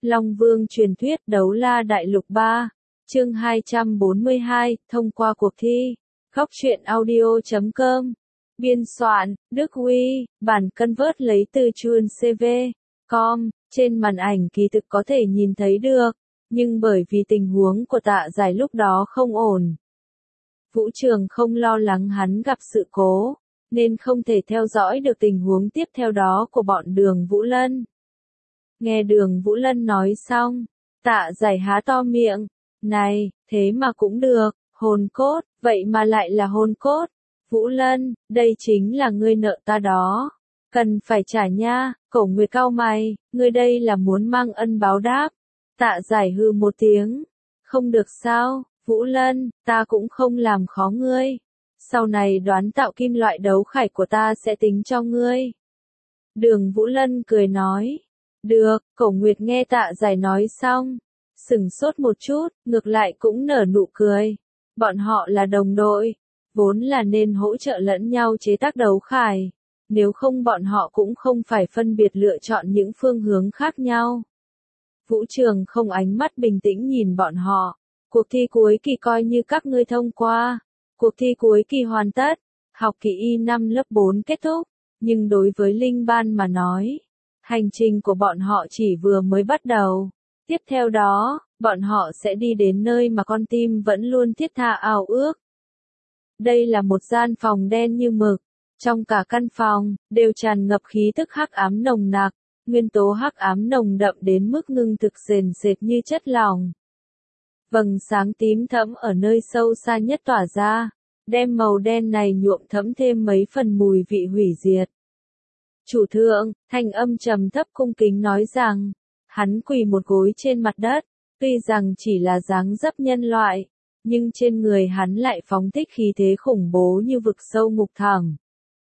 Long Vương truyền thuyết Đấu La Đại Lục 3, chương 242, thông qua cuộc thi. Góc truyện audio.com. Biên soạn, Đức Huy, bản convert lấy từ chuan CV.com, trên màn ảnh kỳ thực có thể nhìn thấy được, nhưng bởi vì tình huống của Tạ Giải lúc đó không ổn. Vũ Trường không lo lắng hắn gặp sự cố, nên không thể theo dõi được tình huống tiếp theo đó của bọn Đường Vũ Lân. Nghe Đường Vũ Lân nói xong, Tạ Giải há to miệng, này, thế mà cũng được, hồn cốt, vậy mà lại là hồn cốt. Vũ Lân, đây chính là ngươi nợ ta đó, cần phải trả nha. Cổ Nguyệt cau mày, ngươi đây là muốn mang ân báo đáp. Tạ Giải hừ một tiếng, không được sao, Vũ Lân, ta cũng không làm khó ngươi. Sau này đoán tạo kim loại đấu khải của ta sẽ tính cho ngươi. Đường Vũ Lân cười nói, được. Cổ Nguyệt nghe Tạ Giải nói xong, sửng sốt một chút, ngược lại cũng nở nụ cười. Bọn họ là đồng đội, vốn là nên hỗ trợ lẫn nhau chế tác đấu khải, nếu không bọn họ cũng không phải phân biệt lựa chọn những phương hướng khác nhau. Vũ Trường không ánh mắt bình tĩnh nhìn bọn họ, cuộc thi cuối kỳ coi như các ngươi thông qua, cuộc thi cuối kỳ hoàn tất, học kỳ Y5 lớp 4 kết thúc, nhưng đối với Linh Ban mà nói, hành trình của bọn họ chỉ vừa mới bắt đầu. Tiếp theo đó, bọn họ sẽ đi đến nơi mà con tim vẫn luôn thiết tha ao ước. Đây là một gian phòng đen như mực, trong cả căn phòng đều tràn ngập khí tức hắc ám nồng nặc, nguyên tố hắc ám nồng đậm đến mức ngưng thực sền sệt như chất lỏng. Vầng sáng tím thẫm ở nơi sâu xa nhất tỏa ra, đem màu đen này nhuộm thẫm thêm mấy phần mùi vị hủy diệt. Chủ thượng, thanh âm trầm thấp cung kính nói rằng, hắn quỳ một gối trên mặt đất, tuy rằng chỉ là dáng dấp nhân loại, nhưng trên người hắn lại phóng thích khí thế khủng bố như vực sâu ngục thẳm.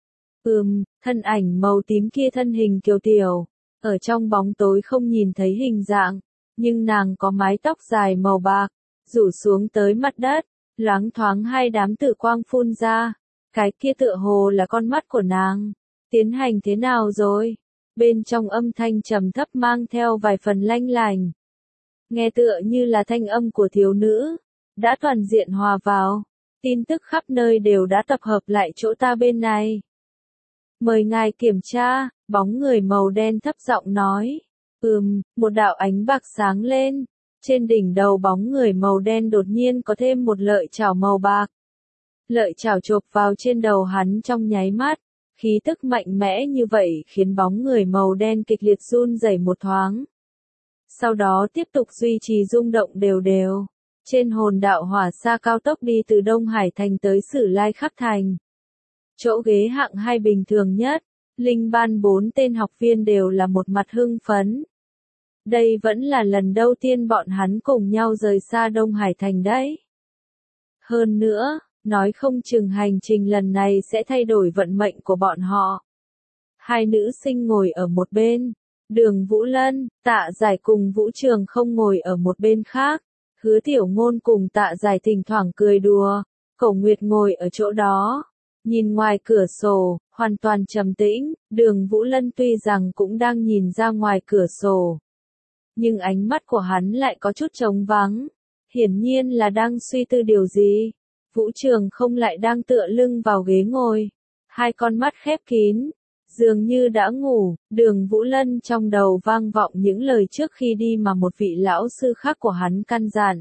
Thân ảnh màu tím kia thân hình kiều tiểu, ở trong bóng tối không nhìn thấy hình dạng, nhưng nàng có mái tóc dài màu bạc, rủ xuống tới mặt đất, loáng thoáng hai đám tử quang phun ra, cái kia tựa hồ là con mắt của nàng. Tiến hành thế nào rồi? Bên trong âm thanh trầm thấp mang theo vài phần lanh lành. Nghe tựa như là thanh âm của thiếu nữ, đã toàn diện hòa vào, tin tức khắp nơi đều đã tập hợp lại chỗ ta bên này. Mời ngài kiểm tra, bóng người màu đen thấp giọng nói. Một đạo ánh bạc sáng lên, trên đỉnh đầu bóng người màu đen đột nhiên có thêm một lợi chảo màu bạc. Lợi chảo chộp vào trên đầu hắn trong nháy mắt. Khí tức mạnh mẽ như vậy khiến bóng người màu đen kịch liệt run rẩy một thoáng. Sau đó tiếp tục duy trì rung động đều đều. Trên hồn đạo hỏa xa cao tốc đi từ Đông Hải Thành tới Sử Lai Khắc Thành. Chỗ ghế hạng 2 bình thường nhất, Linh Ban 4 tên học viên đều là một mặt hưng phấn. Đây vẫn là lần đầu tiên bọn hắn cùng nhau rời xa Đông Hải Thành đấy. Hơn nữa, nói không chừng hành trình lần này sẽ thay đổi vận mệnh của bọn họ. Hai nữ sinh ngồi ở một bên, Đường Vũ Lân, Tạ Giải cùng Vũ Trường không ngồi ở một bên khác, Hứa Tiểu Ngôn cùng Tạ Giải thỉnh thoảng cười đùa, Cổ Nguyệt ngồi ở chỗ đó, nhìn ngoài cửa sổ, hoàn toàn trầm tĩnh. Đường Vũ Lân tuy rằng cũng đang nhìn ra ngoài cửa sổ, nhưng ánh mắt của hắn lại có chút trống vắng, hiển nhiên là đang suy tư điều gì. Vũ Trường không lại đang tựa lưng vào ghế ngồi, hai con mắt khép kín, dường như đã ngủ. Đường Vũ Lân trong đầu vang vọng những lời trước khi đi mà một vị lão sư khác của hắn căn dặn.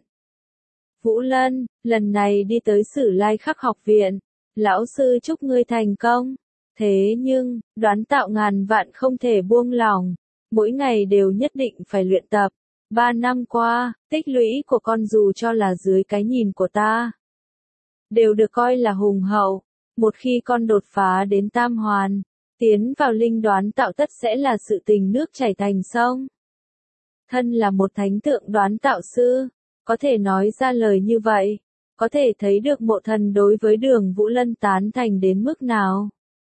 Vũ Lân, lần này đi tới Sử Lai Khắc học viện, lão sư chúc ngươi thành công. Thế nhưng, đoán tạo ngàn vạn không thể buông lỏng, mỗi ngày đều nhất định phải luyện tập. 3 năm qua, tích lũy của con dù cho là dưới cái nhìn của ta, đều được coi là hùng hậu. Một khi con đột phá đến tam hoàn, tiến vào linh đoán tạo tất sẽ là sự tình nước chảy thành sông. Thân là một thánh tượng đoán tạo sư, có thể nói ra lời như vậy, có thể thấy được Mộ Thần đối với Đường Vũ Lân tán thành đến mức nào.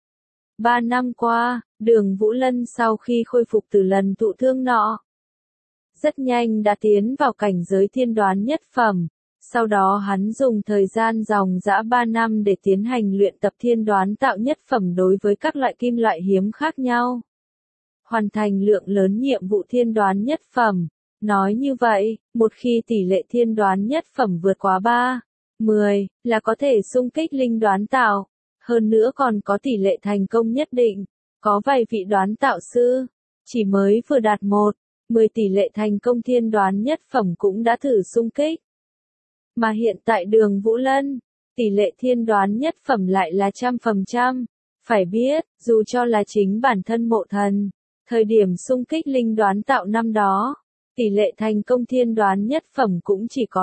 3 năm qua, Đường Vũ Lân sau khi khôi phục từ lần thụ thương nọ, rất nhanh đã tiến vào cảnh giới thiên đoán nhất phẩm. Sau đó hắn dùng thời gian dòng dã 3 năm để tiến hành luyện tập thiên đoán tạo nhất phẩm đối với các loại kim loại hiếm khác nhau. Hoàn thành lượng lớn nhiệm vụ thiên đoán nhất phẩm, Nói như vậy, một khi tỷ lệ thiên đoán nhất phẩm vượt quá 3/10 là có thể xung kích linh đoán tạo. Hơn nữa còn có tỷ lệ thành công nhất định. Có vài vị đoán tạo sư, chỉ mới vừa đạt 1/10 tỷ lệ thành công thiên đoán nhất phẩm cũng đã thử xung kích. Mà hiện tại Đường Vũ Lân, tỷ lệ thiên đoán nhất phẩm lại là 100%. Phải biết, dù cho là chính bản thân Mộ Thần, thời điểm xung kích linh đoán tạo năm đó, tỷ lệ thành công thiên đoán nhất phẩm cũng chỉ có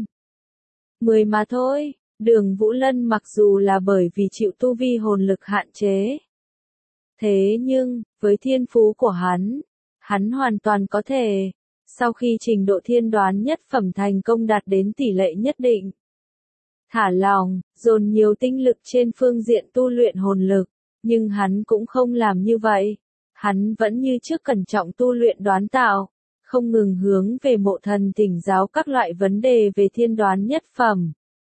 5/10 mà thôi. Đường Vũ Lân mặc dù là bởi vì chịu tu vi hồn lực hạn chế. Thế nhưng, với thiên phú của hắn hoàn toàn có thể, sau khi trình độ thiên đoán nhất phẩm thành công đạt đến tỷ lệ nhất định, thả lòng, dồn nhiều tinh lực trên phương diện tu luyện hồn lực, nhưng hắn cũng không làm như vậy. Hắn vẫn như trước cẩn trọng tu luyện đoán tạo, không ngừng hướng về Mộ Thần thỉnh giáo các loại vấn đề về thiên đoán nhất phẩm.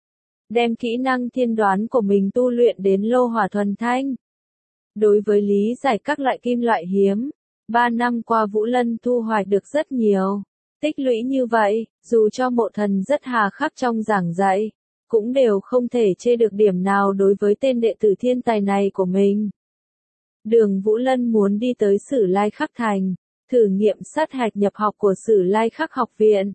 Đem kỹ năng thiên đoán của mình tu luyện đến lô hỏa thuần thanh. Đối với lý giải các loại kim loại hiếm, 3 năm qua Vũ Lân thu hoạch được rất nhiều. Tích lũy như vậy, dù cho Mộ Thần rất hà khắc trong giảng dạy, cũng đều không thể chê được điểm nào đối với tên đệ tử thiên tài này của mình. Đường Vũ Lân muốn đi tới Sử Lai Khắc Thành, thử nghiệm sát hạch nhập học của Sử Lai Khắc học viện.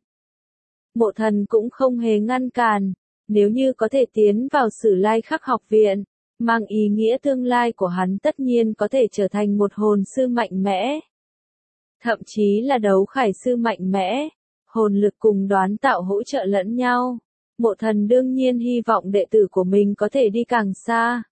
Mộ Thần cũng không hề ngăn cản, nếu như có thể tiến vào Sử Lai Khắc học viện, mang ý nghĩa tương lai của hắn tất nhiên có thể trở thành một hồn sư mạnh mẽ. Thậm chí là đấu khải sư mạnh mẽ, hồn lực cùng đoán tạo hỗ trợ lẫn nhau. Mộ Thần đương nhiên hy vọng đệ tử của mình có thể đi càng xa.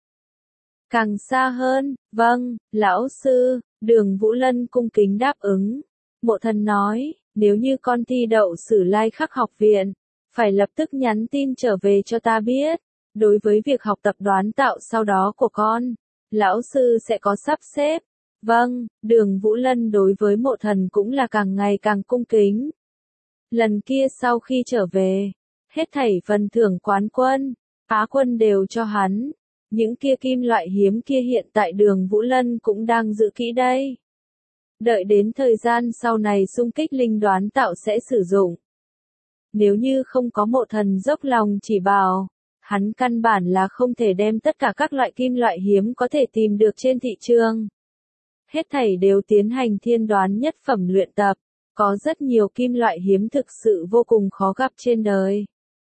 Càng xa hơn, vâng, lão sư, Đường Vũ Lân cung kính đáp ứng. Mộ Thần nói, nếu như con thi đậu Sử Lai Khắc học viện, phải lập tức nhắn tin trở về cho ta biết. Đối với việc học tập đoán tạo sau đó của con, lão sư sẽ có sắp xếp. Vâng, Đường Vũ Lân đối với Mộ Thần cũng là càng ngày càng cung kính. Lần kia sau khi trở về, hết thảy phần thưởng quán quân, Á quân đều cho hắn. Những kia kim loại hiếm kia hiện tại Đường Vũ Lân cũng đang giữ kỹ đây. Đợi đến thời gian sau này xung kích linh đoán tạo sẽ sử dụng. Nếu như không có Mộ Thần dốc lòng chỉ bảo, hắn căn bản là không thể đem tất cả các loại kim loại hiếm có thể tìm được trên thị trường. Hết thảy đều tiến hành thiên đoán nhất phẩm luyện tập, có rất nhiều kim loại hiếm thực sự vô cùng khó gặp trên đời.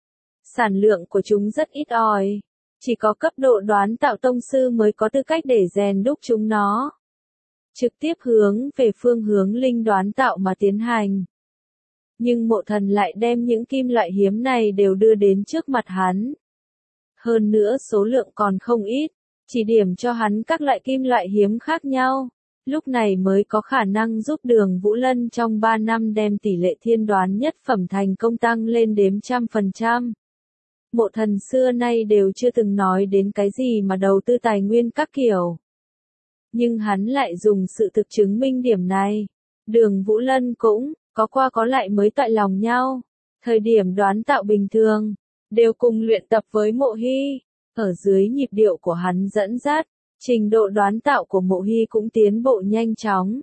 Sản lượng của chúng rất ít ỏi, chỉ có cấp độ đoán tạo tông sư mới có tư cách để rèn đúc chúng nó. Trực tiếp hướng về phương hướng linh đoán tạo mà tiến hành. Nhưng Mộ Thần lại đem những kim loại hiếm này đều đưa đến trước mặt hắn. Hơn nữa số lượng còn không ít, chỉ điểm cho hắn các loại kim loại hiếm khác nhau. Lúc này mới có khả năng giúp Đường Vũ Lân trong 3 năm đem tỷ lệ thiên đoán nhất phẩm thành công tăng lên đến 100%. Mộ Thần xưa nay đều chưa từng nói đến cái gì mà đầu tư tài nguyên các kiểu. Nhưng hắn lại dùng sự thực chứng minh điểm này. Đường Vũ Lân cũng có qua có lại mới toại lòng nhau. Thời điểm đoán tạo bình thường, đều cùng luyện tập với Mộ Hy. Ở dưới nhịp điệu của hắn dẫn dắt, trình độ đoán tạo của Mộ Hy cũng tiến bộ nhanh chóng.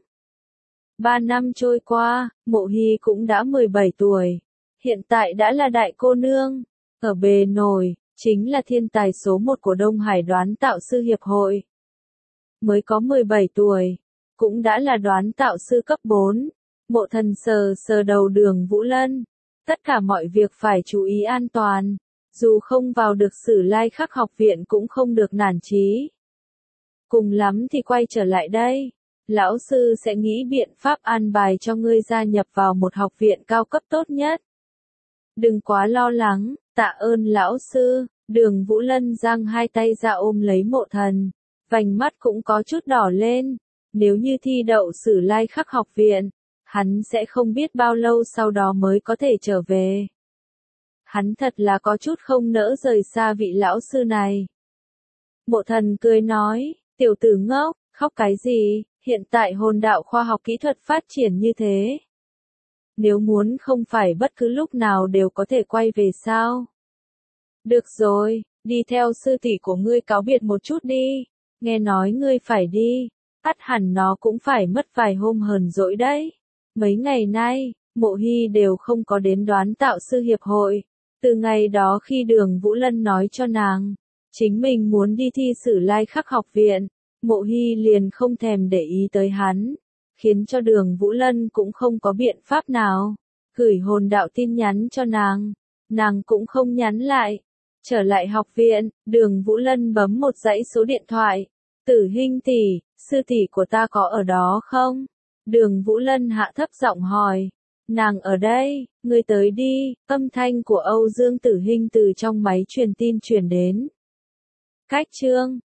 3 năm trôi qua, Mộ Hy cũng đã 17 tuổi. Hiện tại đã là đại cô nương. Ở bề nổi, chính là thiên tài số 1 của Đông Hải đoán tạo sư hiệp hội. Mới có 17 tuổi, cũng đã là đoán tạo sư cấp 4. Mộ Thần sờ sờ đầu Đường Vũ Lân. Tất cả mọi việc phải chú ý an toàn. Dù không vào được Sử Lai Khắc học viện cũng không được nản chí. Cùng lắm thì quay trở lại đây. Lão sư sẽ nghĩ biện pháp an bài cho ngươi gia nhập vào một học viện cao cấp tốt nhất. Đừng quá lo lắng, tạ ơn lão sư. Đường Vũ Lân giang hai tay ra ôm lấy Mộ Thần. Vành mắt cũng có chút đỏ lên. Nếu như thi đậu Sử Lai Khắc học viện, hắn sẽ không biết bao lâu sau đó mới có thể trở về. Hắn thật là có chút không nỡ rời xa vị lão sư này. Mộ Thần cười nói, tiểu tử ngốc, khóc cái gì, hiện tại hồn đạo khoa học kỹ thuật phát triển như thế. Nếu muốn không phải bất cứ lúc nào đều có thể quay về sao. Được rồi, đi theo sư tỷ của ngươi cáo biệt một chút đi, nghe nói ngươi phải đi, ắt hẳn nó cũng phải mất vài hôm hờn dỗi đấy. Mấy ngày nay, Mộ Hy đều không có đến đoán tạo sư hiệp hội. Từ ngày đó khi Đường Vũ Lân nói cho nàng, chính mình muốn đi thi sử Lai Khắc học viện, Mộ Hy liền không thèm để ý tới hắn, khiến cho Đường Vũ Lân cũng không có biện pháp nào. Gửi hồn đạo tin nhắn cho nàng cũng không nhắn lại. Trở lại học viện, Đường Vũ Lân bấm một dãy số điện thoại. Tử Hinh tỷ, sư tỷ của ta có ở đó không? Đường Vũ Lân hạ thấp giọng hỏi. Nàng ở đây, ngươi tới đi, âm thanh của Âu Dương Tử Hinh từ trong máy truyền tin truyền đến. Cách chương